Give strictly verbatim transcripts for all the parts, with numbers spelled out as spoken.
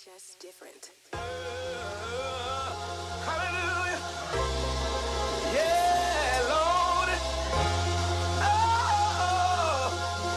just different. Hallelujah. Yeah, Lord. Oh.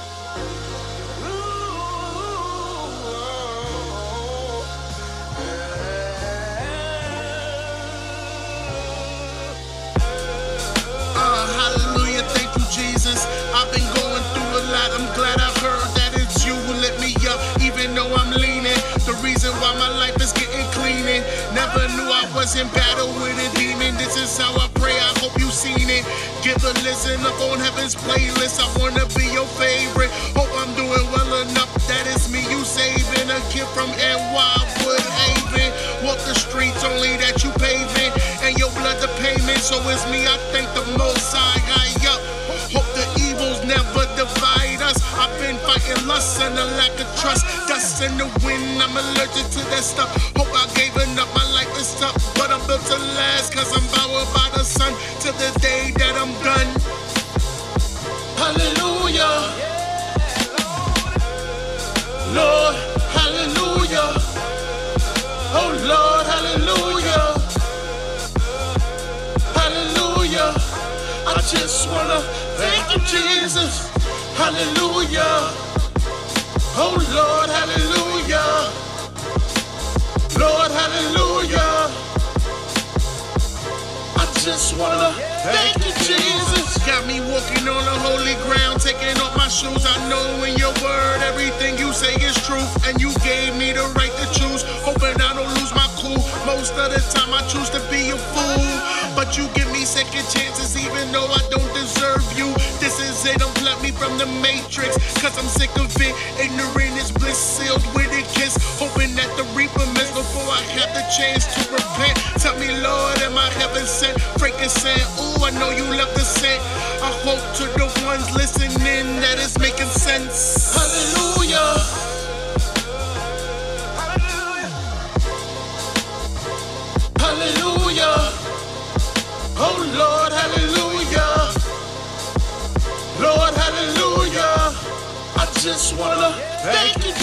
Uh, hallelujah, thank you, Jesus. I've been going through a lot. I'm glad I heard that it's you who lit me up, even though I'm leaning. The reason why my life is getting cleaning. Never knew I was in battle with a demon. This is how I pray, I hope you seen it. Give a listen up on heaven's playlist. I wanna be your favorite. Hope I'm doing well enough. That is me, you saving. A kid from N Y Woodhaven. Walk the streets only that you paving. And your blood the payment. So it's me, I thank the Most High. High up. Hope the evils never divide us. I've been fighting lust and a lack of trust. Dust in the wind, I'm allergic to that stuff. Hope I gave enough, my life is tough. But I'm built to last, cause I'm powered by the sun. To the day that I'm done. Hallelujah. Lord, hallelujah. Oh Lord, hallelujah. Hallelujah. I just wanna thank you, Jesus. Hallelujah. Oh Lord, hallelujah. Lord, hallelujah. I just wanna thank you, Jesus. Got me walking on the holy ground, taking off my shoes. I know in your word everything you say is true, and you gave me the right to choose. Hoping I don't lose my cool. Most of the time I choose to be a fool, but you give me second chances even though I don't deserve you. This is it, don't let me from the matrix, cause I'm sick of it. Ignorant is bliss, sealed with a kiss. Hoping that the reaper missed before I have the chance to repent. Tell me, Lord, am I heaven sent? Frankincense, ooh, I know you love the scent. I hope to the ones listening that it's making sense. Hallelujah. Hallelujah. Oh Lord, hallelujah. Lord, hallelujah. I just wanna thank you,